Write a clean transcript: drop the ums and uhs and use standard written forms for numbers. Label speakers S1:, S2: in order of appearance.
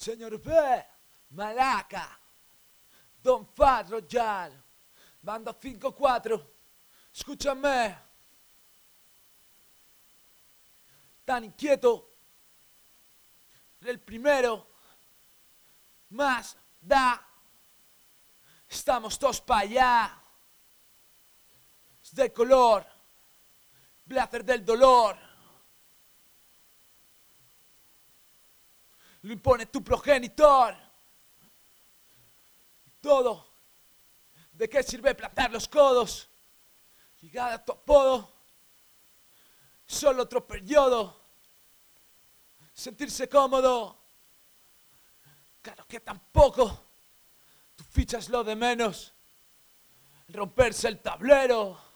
S1: Señor B, Malaca, Don Fat Royal, Banda 5-4, escúchame. Tan inquieto, el primero, más da. Estamos todos para allá. Es de color, placer del dolor. Lo impone tu progenitor. Todo. ¿De qué sirve plantar los codos? Llegar a tu apodo. Solo otro periodo. Sentirse cómodo. Claro que tampoco. Tu ficha es lo de menos. Romperse el tablero.